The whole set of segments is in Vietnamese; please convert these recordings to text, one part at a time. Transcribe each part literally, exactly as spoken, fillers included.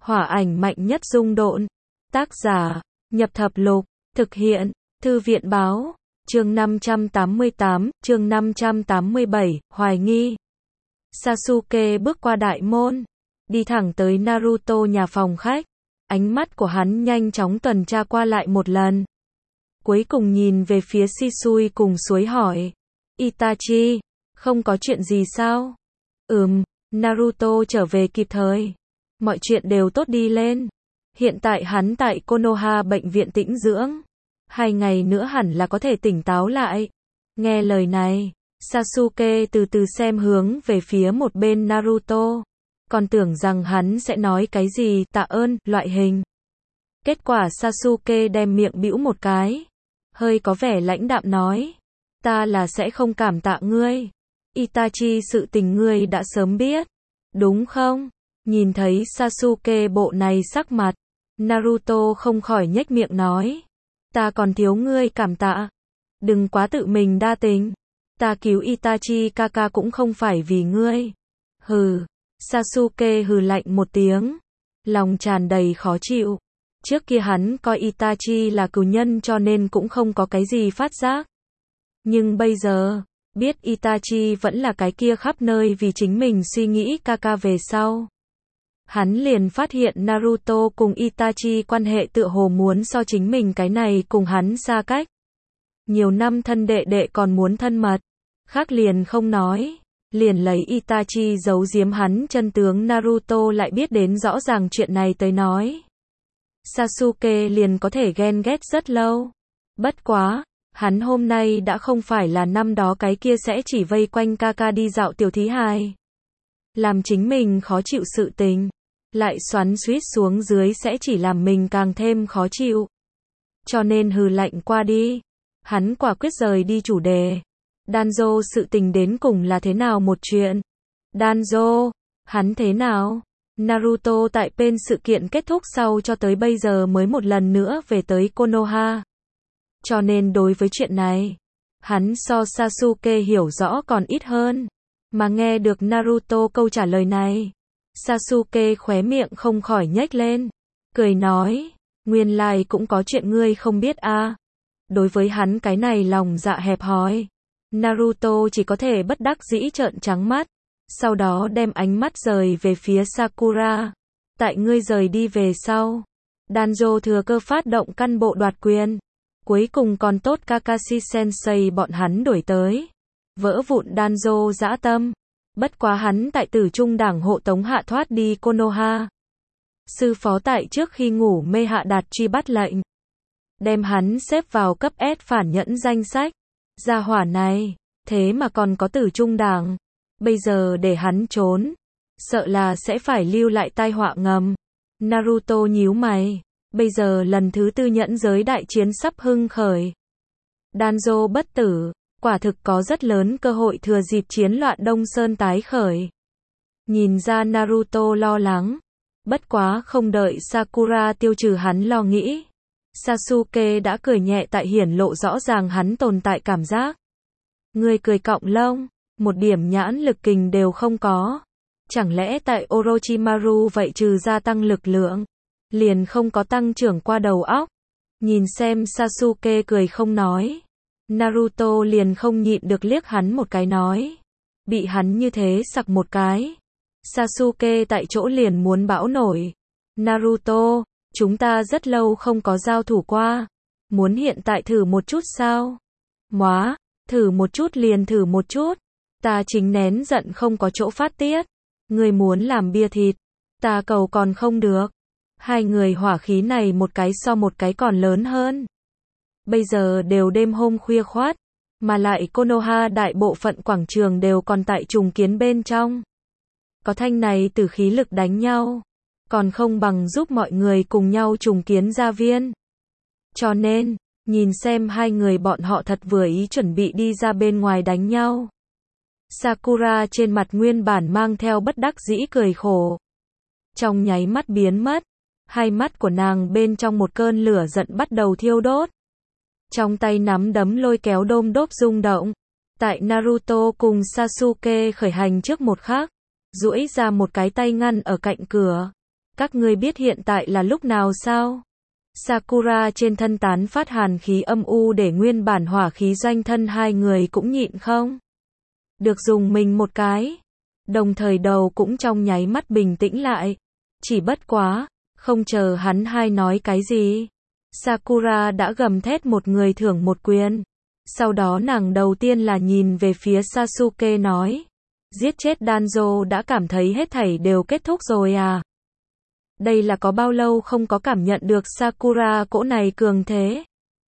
Hỏa ảnh mạnh nhất dung độn. Tác giả, Nhập Thập Lục, thực hiện, Thư viện báo, chương năm trăm tám mươi tám, chương năm trăm tám mươi bảy, hoài nghi. Sasuke bước qua đại môn, đi thẳng tới Naruto nhà phòng khách. Ánh mắt của hắn nhanh chóng tuần tra qua lại một lần. Cuối cùng nhìn về phía Shisui cùng suối hỏi. Itachi, không có chuyện gì sao? Ừm, Naruto trở về kịp thời. Mọi chuyện đều tốt đi lên. Hiện tại hắn tại Konoha bệnh viện tĩnh dưỡng. Hai ngày nữa hẳn là có thể tỉnh táo lại. Nghe lời này, Sasuke từ từ xem hướng về phía một bên Naruto. Còn tưởng rằng hắn sẽ nói cái gì tạ ơn, loại hình. Kết quả Sasuke đem miệng bĩu một cái. Hơi có vẻ lãnh đạm nói. Ta là sẽ không cảm tạ ngươi. Itachi, sự tình ngươi đã sớm biết. Đúng không? Nhìn thấy Sasuke bộ này sắc mặt, Naruto không khỏi nhếch miệng nói. Ta còn thiếu ngươi cảm tạ. Đừng quá tự mình đa tình. Ta cứu Itachi Kaka cũng không phải vì ngươi. Hừ. Sasuke hừ lạnh một tiếng. Lòng tràn đầy khó chịu. Trước kia hắn coi Itachi là cừu nhân cho nên cũng không có cái gì phát giác. Nhưng bây giờ, biết Itachi vẫn là cái kia khắp nơi vì chính mình suy nghĩ Kaka về sau. Hắn liền phát hiện Naruto cùng Itachi quan hệ tựa hồ muốn so chính mình cái này cùng hắn xa cách. Nhiều năm thân đệ đệ còn muốn thân mật. Khác liền không nói. Liền lấy Itachi giấu giếm hắn chân tướng Naruto lại biết đến rõ ràng chuyện này tới nói. Sasuke liền có thể ghen ghét rất lâu. Bất quá, hắn hôm nay đã không phải là năm đó cái kia sẽ chỉ vây quanh Kaka đi dạo tiểu thí hài. Làm chính mình khó chịu sự tình. Lại xoắn xuýt xuống dưới sẽ chỉ làm mình càng thêm khó chịu. Cho nên hừ lạnh qua đi. Hắn quả quyết rời đi chủ đề. Danzo, sự tình đến cùng là thế nào một chuyện? Danzo, hắn thế nào? Naruto tại bên sự kiện kết thúc sau cho tới bây giờ mới một lần nữa về tới Konoha. Cho nên đối với chuyện này, hắn so Sasuke hiểu rõ còn ít hơn. Mà nghe được Naruto câu trả lời này, Sasuke khóe miệng không khỏi nhếch lên. Cười nói, nguyên lai cũng có chuyện ngươi không biết à. Đối với hắn cái này lòng dạ hẹp hòi, Naruto chỉ có thể bất đắc dĩ trợn trắng mắt. Sau đó đem ánh mắt rời về phía Sakura. Tại ngươi rời đi về sau, Danzo thừa cơ phát động căn bộ đoạt quyền. Cuối cùng còn tốt Kakashi Sensei bọn hắn đuổi tới. Vỡ vụn Danzo dã tâm. Bất quá hắn tại tử trung đảng hộ tống hạ thoát đi Konoha. Sư phó tại trước khi ngủ mê hạ đạt truy bắt lệnh. Đem hắn xếp vào cấp S phản nhẫn danh sách. Gia hỏa này, thế mà còn có tử trung đảng. Bây giờ để hắn trốn, sợ là sẽ phải lưu lại tai họa ngầm. Naruto nhíu mày. Bây giờ lần thứ tư nhẫn giới đại chiến sắp hưng khởi. Danzo bất tử, quả thực có rất lớn cơ hội thừa dịp chiến loạn Đông Sơn tái khởi. Nhìn ra Naruto lo lắng. Bất quá không đợi Sakura tiêu trừ hắn lo nghĩ. Sasuke đã cười nhẹ tại hiển lộ rõ ràng hắn tồn tại cảm giác. Ngươi cười cọng lông, một điểm nhãn lực kình đều không có. Chẳng lẽ tại Orochimaru vậy trừ gia tăng lực lượng, liền không có tăng trưởng qua đầu óc? Nhìn xem Sasuke cười không nói. Naruto liền không nhịn được liếc hắn một cái nói. Bị hắn như thế sặc một cái. Sasuke tại chỗ liền muốn bão nổi. Naruto, chúng ta rất lâu không có giao thủ qua. Muốn hiện tại thử một chút sao? Móa, thử một chút liền thử một chút. Ta chính nén giận không có chỗ phát tiết. Ngươi muốn làm bia thịt. Ta cầu còn không được. Hai người hỏa khí này một cái so một cái còn lớn hơn. Bây giờ đều đêm hôm khuya khoát. Mà lại Konoha đại bộ phận quảng trường đều còn tại trùng kiến bên trong. Có thanh này từ khí lực đánh nhau. Còn không bằng giúp mọi người cùng nhau trùng kiến gia viên. Cho nên, nhìn xem hai người bọn họ thật vừa ý chuẩn bị đi ra bên ngoài đánh nhau. Sakura trên mặt nguyên bản mang theo bất đắc dĩ cười khổ. Trong nháy mắt biến mất. Hai mắt của nàng bên trong một cơn lửa giận bắt đầu thiêu đốt. Trong tay nắm đấm lôi kéo đôm đốp rung động. Tại Naruto cùng Sasuke khởi hành trước một khắc, duỗi ra một cái tay ngăn ở cạnh cửa. Các ngươi biết hiện tại là lúc nào sao? Sakura trên thân tán phát hàn khí âm u để nguyên bản hỏa khí doanh thân hai người cũng nhịn không được dùng mình một cái. Đồng thời đầu cũng trong nháy mắt bình tĩnh lại. Chỉ bất quá, không chờ hắn hai nói cái gì. Sakura đã gầm thét một người thưởng một quyền. Sau đó nàng đầu tiên là nhìn về phía Sasuke nói. Giết chết Danzo đã cảm thấy hết thảy đều kết thúc rồi à? Đây là có bao lâu không có cảm nhận được Sakura cỗ này cường thế.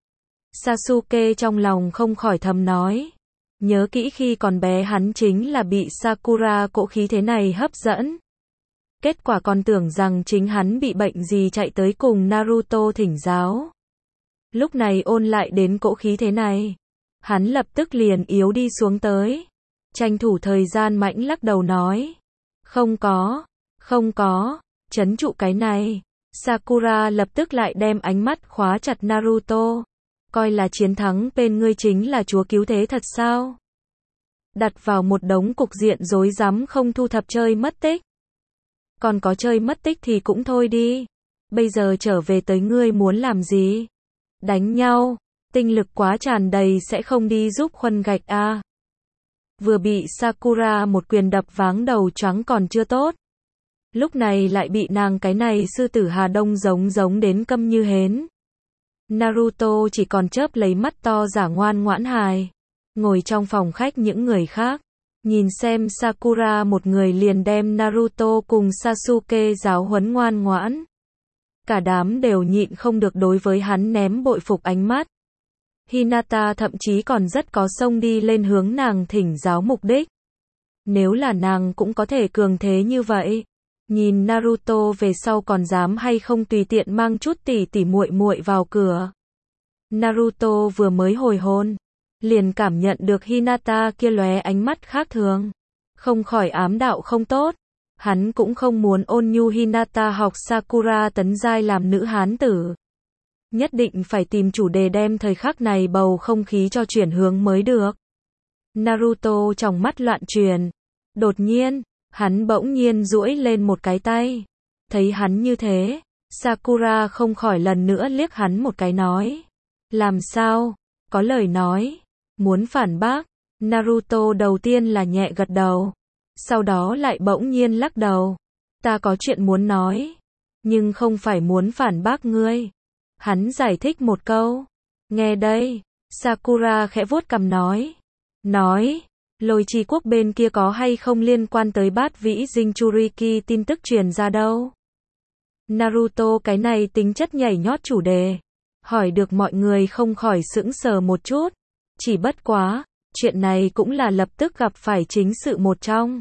Sasuke trong lòng không khỏi thầm nói. Nhớ kỹ khi còn bé hắn chính là bị Sakura cỗ khí thế này hấp dẫn. Kết quả còn tưởng rằng chính hắn bị bệnh gì chạy tới cùng Naruto thỉnh giáo. Lúc này ôn lại đến cỗ khí thế này. Hắn lập tức liền yếu đi xuống tới. Tranh thủ thời gian mãnh lắc đầu nói. Không có, không có, trấn trụ cái này. Sakura lập tức lại đem ánh mắt khóa chặt Naruto. Coi là chiến thắng bên ngươi chính là chúa cứu thế thật sao? Đặt vào một đống cục diện rối rắm không thu thập chơi mất tích. Còn có chơi mất tích thì cũng thôi đi. Bây giờ trở về tới ngươi muốn làm gì? Đánh nhau, tinh lực quá tràn đầy sẽ không đi giúp khuân gạch à. Vừa bị Sakura một quyền đập váng đầu choáng còn chưa tốt. Lúc này lại bị nàng cái này sư tử Hà Đông giống giống đến câm như hến. Naruto chỉ còn chớp lấy mắt to giả ngoan ngoãn hài. Ngồi trong phòng khách những người khác. Nhìn xem Sakura một người liền đem Naruto cùng Sasuke giáo huấn ngoan ngoãn. Cả đám đều nhịn không được đối với hắn ném bội phục ánh mắt. Hinata thậm chí còn rất có xông đi lên hướng nàng thỉnh giáo mục đích. Nếu là nàng cũng có thể cường thế như vậy. Nhìn Naruto về sau còn dám hay không tùy tiện mang chút tỷ tỷ muội muội vào cửa. Naruto vừa mới hồi hồn. Liền cảm nhận được Hinata kia lóe ánh mắt khác thường. Không khỏi ám đạo không tốt. Hắn cũng không muốn ôn nhu Hinata học Sakura tấn giai làm nữ hán tử. Nhất định phải tìm chủ đề đem thời khắc này bầu không khí cho chuyển hướng mới được. Naruto trong mắt loạn truyền. Đột nhiên, hắn bỗng nhiên duỗi lên một cái tay. Thấy hắn như thế, Sakura không khỏi lần nữa liếc hắn một cái nói. Làm sao? Có lời nói. Muốn phản bác. Naruto đầu tiên là nhẹ gật đầu. Sau đó lại bỗng nhiên lắc đầu. Ta có chuyện muốn nói. Nhưng không phải muốn phản bác ngươi. Hắn giải thích một câu. Nghe đây. Sakura khẽ vuốt cằm nói. Nói. Lôi Chi quốc bên kia có hay không liên quan tới bát vĩ Jinchuriki tin tức truyền ra đâu. Naruto cái này tính chất nhảy nhót chủ đề. Hỏi được mọi người không khỏi sững sờ một chút. Chỉ bất quá. Chuyện này cũng là lập tức gặp phải chính sự một trong.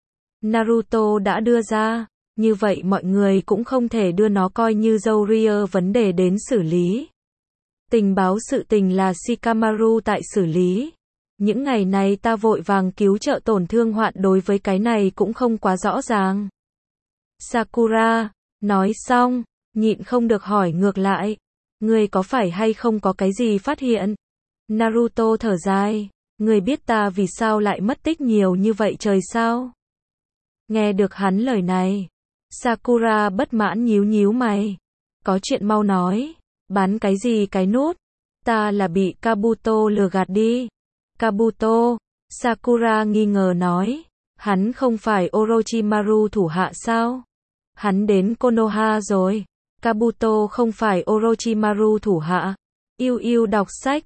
Naruto đã đưa ra. Như vậy mọi người cũng không thể đưa nó coi như dâu ria vấn đề đến xử lý. Tình báo sự tình là Shikamaru tại xử lý. Những ngày này ta vội vàng cứu trợ tổn thương hoạn đối với cái này cũng không quá rõ ràng. Sakura, nói xong, nhịn không được hỏi ngược lại. Ngươi có phải hay không có cái gì phát hiện? Naruto thở dài. Ngươi biết ta vì sao lại mất tích nhiều như vậy trời sao? Nghe được hắn lời này. Sakura bất mãn nhíu nhíu mày. Có chuyện mau nói. Bán cái gì cái nút? Ta là bị Kabuto lừa gạt đi. Kabuto. Sakura nghi ngờ nói. Hắn không phải Orochimaru thủ hạ sao? Hắn đến Konoha rồi. Kabuto không phải Orochimaru thủ hạ. Yêu yêu đọc sách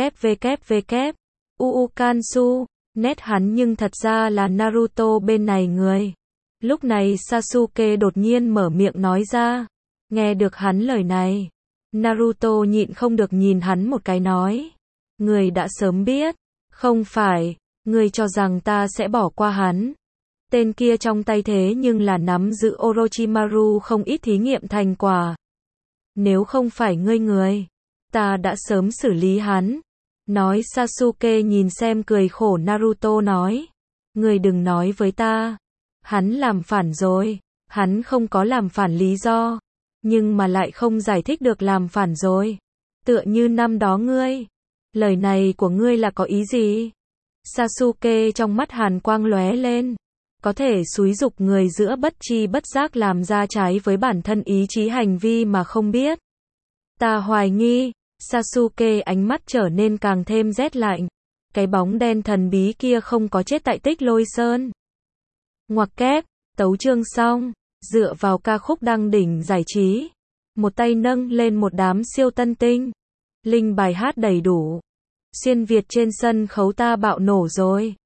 www. Uukansu. Nét hắn nhưng thật ra là Naruto bên này người. Lúc này Sasuke đột nhiên mở miệng nói ra. Nghe được hắn lời này. Naruto nhịn không được nhìn hắn một cái nói. Người đã sớm biết. Không phải. Người cho rằng ta sẽ bỏ qua hắn. Tên kia trong tay thế nhưng là nắm giữ Orochimaru không ít thí nghiệm thành quả. Nếu không phải ngươi người. Ta đã sớm xử lý hắn. Nói Sasuke nhìn xem cười khổ Naruto nói. Người đừng nói với ta. Hắn làm phản rồi. Hắn không có làm phản lý do. Nhưng mà lại không giải thích được làm phản rồi. Tựa như năm đó ngươi. Lời này của ngươi là có ý gì? Sasuke trong mắt hàn quang lóe lên. có thể xúi giục người giữa bất tri bất giác làm ra trái với bản thân ý chí hành vi mà không biết. Ta hoài nghi, Sasuke ánh mắt trở nên càng thêm rét lạnh. Cái bóng đen thần bí kia không có chết tại Tích Lôi Sơn. Ngoặc kép, tấu chương xong, dựa vào ca khúc đăng đỉnh giải trí. Một tay nâng lên một đám siêu tân tinh. Linh bài hát đầy đủ. Xuyên Việt trên sân khấu ta bạo nổ rồi.